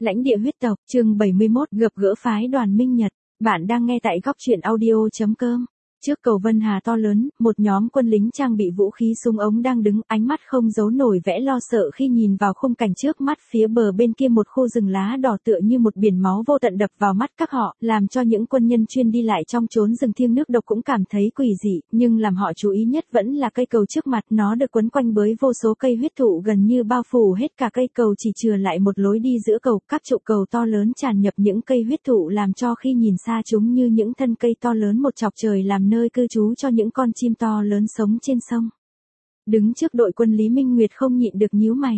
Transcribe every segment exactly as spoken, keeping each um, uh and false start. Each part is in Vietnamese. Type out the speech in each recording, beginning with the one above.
Lãnh địa huyết tộc, chương bảy mươi mốt, gặp gỡ phái đoàn Minh Nhật. Bạn đang nghe tại góc truyện audio chấm com. Trước cầu Vân Hà to lớn, một nhóm quân lính trang bị vũ khí súng ống đang đứng, ánh mắt không giấu nổi vẻ lo sợ khi nhìn vào khung cảnh trước mắt. Phía bờ bên kia một khu rừng lá đỏ tựa như một biển máu vô tận đập vào mắt các họ, làm cho những quân nhân chuyên đi lại trong chốn rừng thiêng nước độc cũng cảm thấy quỷ dị, nhưng làm họ chú ý nhất vẫn là cây cầu trước mặt. Nó được quấn quanh bởi vô số cây huyết thụ gần như bao phủ hết cả cây cầu, chỉ chừa lại một lối đi giữa cầu. Các trụ cầu to lớn tràn nhập những cây huyết thụ làm cho khi nhìn xa chúng như những thân cây to lớn một chọc trời, làm nơi cư trú cho những con chim to lớn sống trên sông. Đứng trước đội quân, Lý Minh Nguyệt không nhịn được nhíu mày.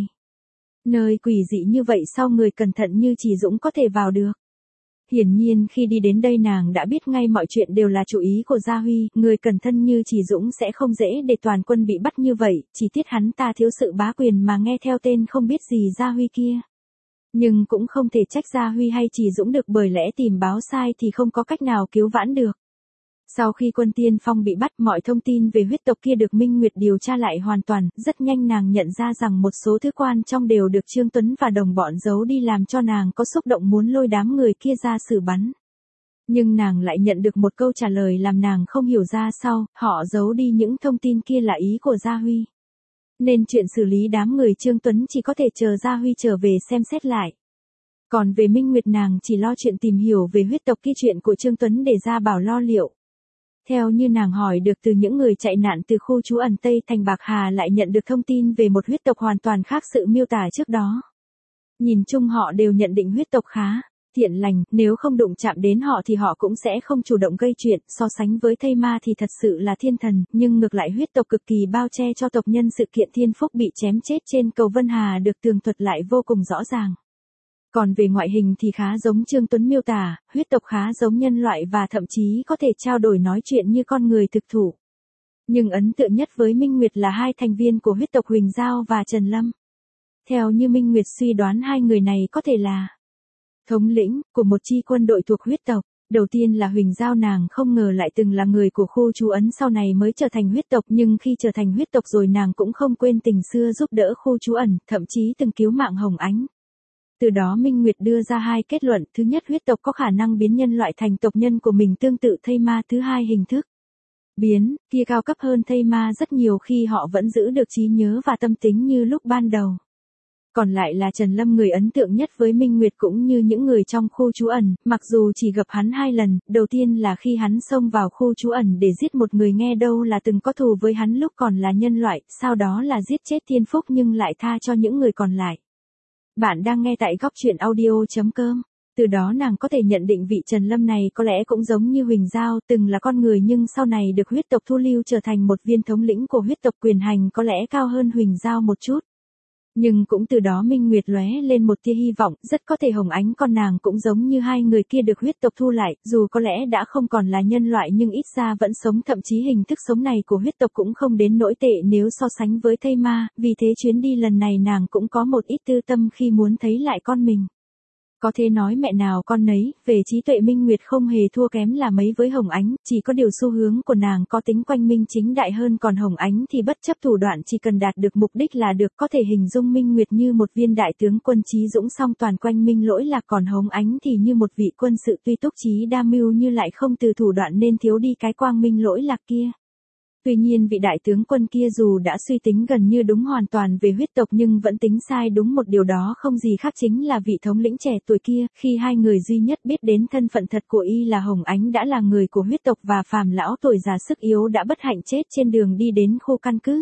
Nơi quỷ dị như vậy sao người cẩn thận như Chỉ Dũng có thể vào được? Hiển nhiên khi đi đến đây nàng đã biết ngay mọi chuyện đều là chủ ý của Gia Huy, người cẩn thân như Chỉ Dũng sẽ không dễ để toàn quân bị bắt như vậy, chỉ tiếc hắn ta thiếu sự bá quyền mà nghe theo tên không biết gì Gia Huy kia. Nhưng cũng không thể trách Gia Huy hay Chỉ Dũng được, bởi lẽ tìm báo sai thì không có cách nào cứu vãn được. Sau khi quân tiên phong bị bắt, mọi thông tin về huyết tộc kia được Minh Nguyệt điều tra lại hoàn toàn, rất nhanh nàng nhận ra rằng một số thứ quan trong đều được Trương Tuấn và đồng bọn giấu đi, làm cho nàng có xúc động muốn lôi đám người kia ra xử bắn. Nhưng nàng lại nhận được một câu trả lời làm nàng không hiểu ra sao, họ giấu đi những thông tin kia là ý của Gia Huy. Nên chuyện xử lý đám người Trương Tuấn chỉ có thể chờ Gia Huy trở về xem xét lại. Còn về Minh Nguyệt, nàng chỉ lo chuyện tìm hiểu về huyết tộc kia, chuyện của Trương Tuấn để Gia Bảo lo liệu. Theo như nàng hỏi được từ những người chạy nạn từ khu trú ẩn Tây Thành Bạc Hà, lại nhận được thông tin về một huyết tộc hoàn toàn khác sự miêu tả trước đó. Nhìn chung họ đều nhận định huyết tộc khá thiện lành, nếu không đụng chạm đến họ thì họ cũng sẽ không chủ động gây chuyện. So sánh với Thây Ma thì thật sự là thiên thần, nhưng ngược lại huyết tộc cực kỳ bao che cho tộc nhân. Sự kiện Thiên Phúc bị chém chết trên cầu Vân Hà được tường thuật lại vô cùng rõ ràng. Còn về ngoại hình thì khá giống Trương Tuấn miêu tả, huyết tộc khá giống nhân loại và thậm chí có thể trao đổi nói chuyện như con người thực thụ. Nhưng ấn tượng nhất với Minh Nguyệt là hai thành viên của huyết tộc Huỳnh Giao và Trần Lâm. Theo như Minh Nguyệt suy đoán, hai người này có thể là thống lĩnh của một chi quân đội thuộc huyết tộc. Đầu tiên là Huỳnh Giao, nàng không ngờ lại từng là người của khu trú ấn, sau này mới trở thành huyết tộc, nhưng khi trở thành huyết tộc rồi nàng cũng không quên tình xưa giúp đỡ khu trú ẩn, thậm chí từng cứu mạng Hồng Ánh. Từ đó Minh Nguyệt đưa ra hai kết luận: thứ nhất, huyết tộc có khả năng biến nhân loại thành tộc nhân của mình tương tự Thây Ma; thứ hai, hình thức biến kia cao cấp hơn Thây Ma rất nhiều khi họ vẫn giữ được trí nhớ và tâm tính như lúc ban đầu. Còn lại là Trần Lâm, người ấn tượng nhất với Minh Nguyệt cũng như những người trong khu trú ẩn, mặc dù chỉ gặp hắn hai lần. Đầu tiên là khi hắn xông vào khu trú ẩn để giết một người, nghe đâu là từng có thù với hắn lúc còn là nhân loại, sau đó là giết chết Thiên Phúc nhưng lại tha cho những người còn lại. Bạn đang nghe tại góc truyện audio chấm com. Từ đó nàng có thể nhận định vị Trần Lâm này có lẽ cũng giống như Huỳnh Giao, từng là con người nhưng sau này được huyết tộc thu lưu trở thành một viên thống lĩnh của huyết tộc, quyền hành có lẽ cao hơn Huỳnh Giao một chút. Nhưng cũng từ đó Minh Nguyệt lóe lên một tia hy vọng, rất có thể Hồng Ánh con nàng cũng giống như hai người kia được huyết tộc thu lại, dù có lẽ đã không còn là nhân loại nhưng ít ra vẫn sống, thậm chí hình thức sống này của huyết tộc cũng không đến nỗi tệ nếu so sánh với Thây Ma. Vì thế chuyến đi lần này nàng cũng có một ít tư tâm khi muốn thấy lại con mình. Có thể nói mẹ nào con nấy, về trí tuệ Minh Nguyệt không hề thua kém là mấy với Hồng Ánh, chỉ có điều xu hướng của nàng có tính quanh minh chính đại hơn, còn Hồng Ánh thì bất chấp thủ đoạn, chỉ cần đạt được mục đích là được. Có thể hình dung Minh Nguyệt như một viên đại tướng quân trí dũng song toàn quanh minh lỗi lạc, còn Hồng Ánh thì như một vị quân sự tuy túc trí đa mưu như lại không từ thủ đoạn nên thiếu đi cái quang minh lỗi lạc kia. Tuy nhiên vị đại tướng quân kia dù đã suy tính gần như đúng hoàn toàn về huyết tộc nhưng vẫn tính sai đúng một điều đó không gì khác chính là vị thống lĩnh trẻ tuổi kia. Khi hai người duy nhất biết đến thân phận thật của y là Hồng Ánh đã là người của huyết tộc và Phàm lão tuổi già sức yếu đã bất hạnh chết trên đường đi đến khu căn cứ,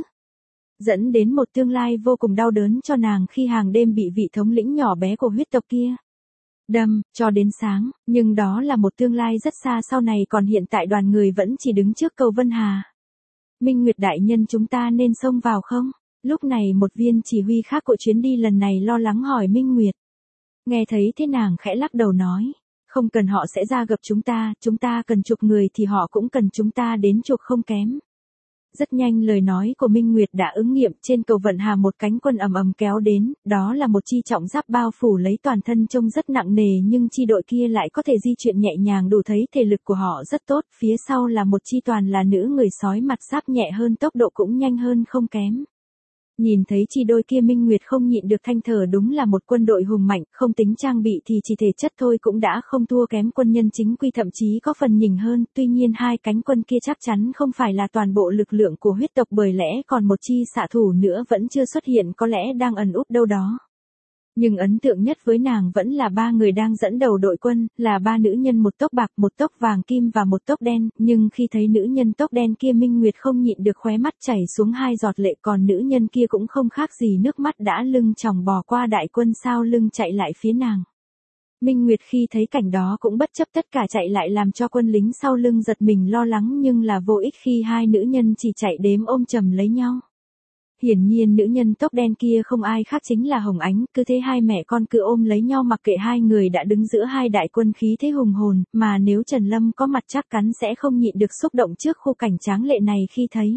dẫn đến một tương lai vô cùng đau đớn cho nàng khi hàng đêm bị vị thống lĩnh nhỏ bé của huyết tộc kia đâm cho đến sáng. Nhưng đó là một tương lai rất xa sau này, còn hiện tại đoàn người vẫn chỉ đứng trước cầu Vân Hà. Minh Nguyệt đại nhân, chúng ta nên xông vào không? Lúc này một viên chỉ huy khác của chuyến đi lần này lo lắng hỏi Minh Nguyệt. Nghe thấy thế nàng khẽ lắc đầu nói, không cần, họ sẽ ra gặp chúng ta, chúng ta cần chuộc người thì họ cũng cần chúng ta đến chuộc không kém. Rất nhanh lời nói của Minh Nguyệt đã ứng nghiệm, trên cầu Vận Hà một cánh quân ầm ầm kéo đến, đó là một chi trọng giáp bao phủ lấy toàn thân trông rất nặng nề nhưng chi đội kia lại có thể di chuyển nhẹ nhàng, đủ thấy thể lực của họ rất tốt. Phía sau là một chi toàn là nữ người sói, mặt giáp nhẹ hơn, tốc độ cũng nhanh hơn không kém. Nhìn thấy chi đôi kia Minh Nguyệt không nhịn được than thở, đúng là một quân đội hùng mạnh, không tính trang bị thì chỉ thể chất thôi cũng đã không thua kém quân nhân chính quy, thậm chí có phần nhỉnh hơn, tuy nhiên hai cánh quân kia chắc chắn không phải là toàn bộ lực lượng của huyết tộc, bởi lẽ còn một chi xạ thủ nữa vẫn chưa xuất hiện, có lẽ đang ẩn úp đâu đó. Nhưng ấn tượng nhất với nàng vẫn là ba người đang dẫn đầu đội quân, là ba nữ nhân, một tóc bạc, một tóc vàng kim và một tóc đen, nhưng khi thấy nữ nhân tóc đen kia Minh Nguyệt không nhịn được khóe mắt chảy xuống hai giọt lệ, còn nữ nhân kia cũng không khác gì nước mắt đã lưng chòng bò qua đại quân sau lưng chạy lại phía nàng. Minh Nguyệt khi thấy cảnh đó cũng bất chấp tất cả chạy lại, làm cho quân lính sau lưng giật mình lo lắng, nhưng là vô ích khi hai nữ nhân chỉ chạy đếm ôm chầm lấy nhau. Hiển nhiên nữ nhân tóc đen kia không ai khác chính là Hồng Ánh, cứ thế hai mẹ con cứ ôm lấy nhau mặc kệ hai người đã đứng giữa hai đại quân khí thế hùng hồn, mà nếu Trần Lâm có mặt chắc chắn sẽ không nhịn được xúc động trước khung cảnh tráng lệ này khi thấy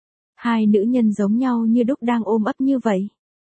hai nữ nhân giống nhau như đúc đang ôm ấp như vậy.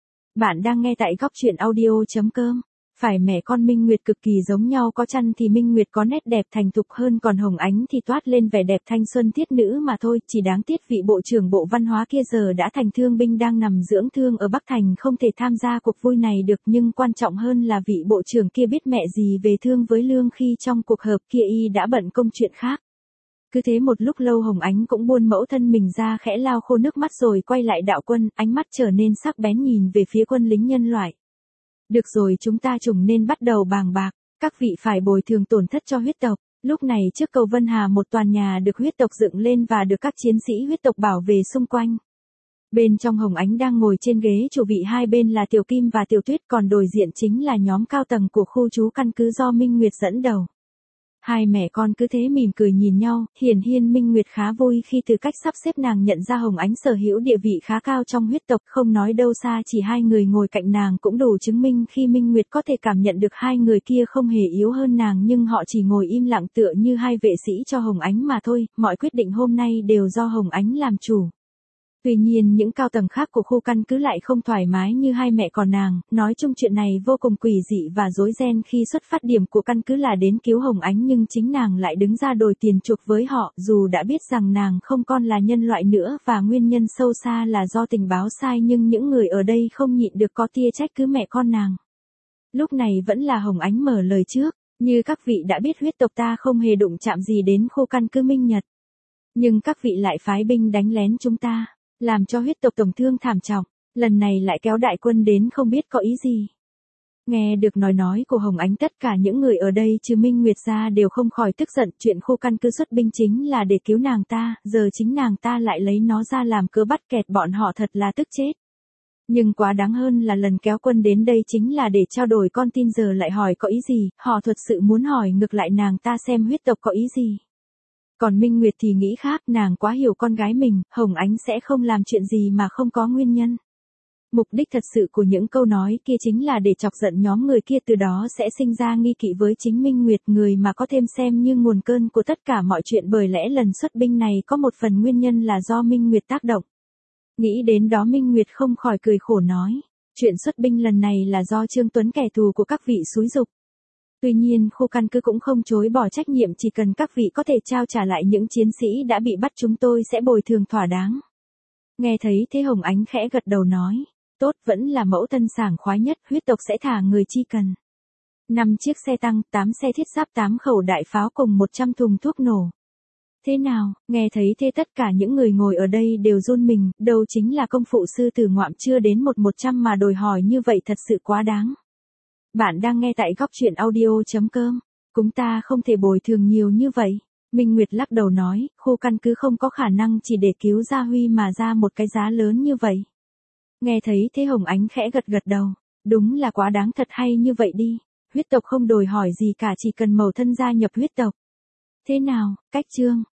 Bạn đang nghe tại góc truyện audio chấm com. Phải mẹ con Minh Nguyệt cực kỳ giống nhau, có chăng thì Minh Nguyệt có nét đẹp thành thục hơn, còn Hồng Ánh thì toát lên vẻ đẹp thanh xuân thiết nữ mà thôi, chỉ đáng tiếc vị bộ trưởng Bộ Văn hóa kia giờ đã thành thương binh đang nằm dưỡng thương ở Bắc Thành, không thể tham gia cuộc vui này được, nhưng quan trọng hơn là vị bộ trưởng kia biết mẹ gì về thương với lương khi trong cuộc họp kia y đã bận công chuyện khác. Cứ thế một lúc lâu Hồng Ánh cũng buông mẫu thân mình ra, khẽ lau khô nước mắt rồi quay lại đạo quân, ánh mắt trở nên sắc bén nhìn về phía quân lính nhân loại. Được rồi, chúng ta trùng nên bắt đầu bàn bạc, các vị phải bồi thường tổn thất cho huyết tộc. Lúc này trước cầu Vân Hà một tòa nhà được huyết tộc dựng lên và được các chiến sĩ huyết tộc bảo vệ xung quanh. Bên trong Hồng Ánh đang ngồi trên ghế chủ vị, hai bên là Tiểu Kim và Tiểu Tuyết, còn đối diện chính là nhóm cao tầng của khu trú căn cứ do Minh Nguyệt dẫn đầu. Hai mẹ con cứ thế mỉm cười nhìn nhau, hiển nhiên Minh Nguyệt khá vui khi từ cách sắp xếp nàng nhận ra Hồng Ánh sở hữu địa vị khá cao trong huyết tộc, không nói đâu xa chỉ hai người ngồi cạnh nàng cũng đủ chứng minh khi Minh Nguyệt có thể cảm nhận được hai người kia không hề yếu hơn nàng, nhưng họ chỉ ngồi im lặng tựa như hai vệ sĩ cho Hồng Ánh mà thôi, mọi quyết định hôm nay đều do Hồng Ánh làm chủ. Tuy nhiên những cao tầng khác của khu căn cứ lại không thoải mái như hai mẹ con nàng, nói chung chuyện này vô cùng quỷ dị và rối ren, khi xuất phát điểm của căn cứ là đến cứu Hồng Ánh nhưng chính nàng lại đứng ra đòi tiền chuộc với họ, dù đã biết rằng nàng không còn là nhân loại nữa và nguyên nhân sâu xa là do tình báo sai, nhưng những người ở đây không nhịn được có tia trách cứ mẹ con nàng. Lúc này vẫn là Hồng Ánh mở lời trước, như các vị đã biết huyết tộc ta không hề đụng chạm gì đến khu căn cứ Minh Nhật. Nhưng các vị lại phái binh đánh lén chúng ta, làm cho huyết tộc tổn thương thảm trọng, lần này lại kéo đại quân đến không biết có ý gì. Nghe được nói nói của Hồng Ánh, tất cả những người ở đây trừ Minh Nguyệt ra đều không khỏi tức giận, chuyện khu căn cứ xuất binh chính là để cứu nàng ta, giờ chính nàng ta lại lấy nó ra làm cớ bắt kẹt bọn họ, thật là tức chết. Nhưng quá đáng hơn là lần kéo quân đến đây chính là để trao đổi con tin, giờ lại hỏi có ý gì, họ thật sự muốn hỏi ngược lại nàng ta xem huyết tộc có ý gì. Còn Minh Nguyệt thì nghĩ khác, nàng quá hiểu con gái mình, Hồng Ánh sẽ không làm chuyện gì mà không có nguyên nhân. Mục đích thật sự của những câu nói kia chính là để chọc giận nhóm người kia, từ đó sẽ sinh ra nghi kỵ với chính Minh Nguyệt, người mà có thêm xem như nguồn cơn của tất cả mọi chuyện, bởi lẽ lần xuất binh này có một phần nguyên nhân là do Minh Nguyệt tác động. Nghĩ đến đó Minh Nguyệt không khỏi cười khổ nói, chuyện xuất binh lần này là do Trương Tuấn, kẻ thù của các vị, xúi giục. Tuy nhiên khu căn cứ cũng không chối bỏ trách nhiệm, chỉ cần các vị có thể trao trả lại những chiến sĩ đã bị bắt chúng tôi sẽ bồi thường thỏa đáng. Nghe thấy thế Hồng Ánh khẽ gật đầu nói, tốt, vẫn là mẫu thân sảng khoái nhất, huyết tộc sẽ thả người chi cần. năm chiếc xe tăng, tám xe thiết giáp, tám khẩu đại pháo cùng một trăm thùng thuốc nổ. Thế nào, nghe thấy thế tất cả những người ngồi ở đây đều run mình, đâu chính là công phụ sư tử ngoạm chưa đến một một trăm mà đòi hỏi như vậy thật sự quá đáng. Bạn đang nghe tại góc truyện audio chấm com. Chúng ta không thể bồi thường nhiều như vậy. Minh Nguyệt lắc đầu nói, khu căn cứ không có khả năng chỉ để cứu Gia Huy mà ra một cái giá lớn như vậy. Nghe thấy thế Hồng Ánh khẽ gật gật đầu. Đúng là quá đáng thật, hay như vậy đi. Huyết tộc không đòi hỏi gì cả, chỉ cần mẫu thân gia nhập huyết tộc. Thế nào, cách chương.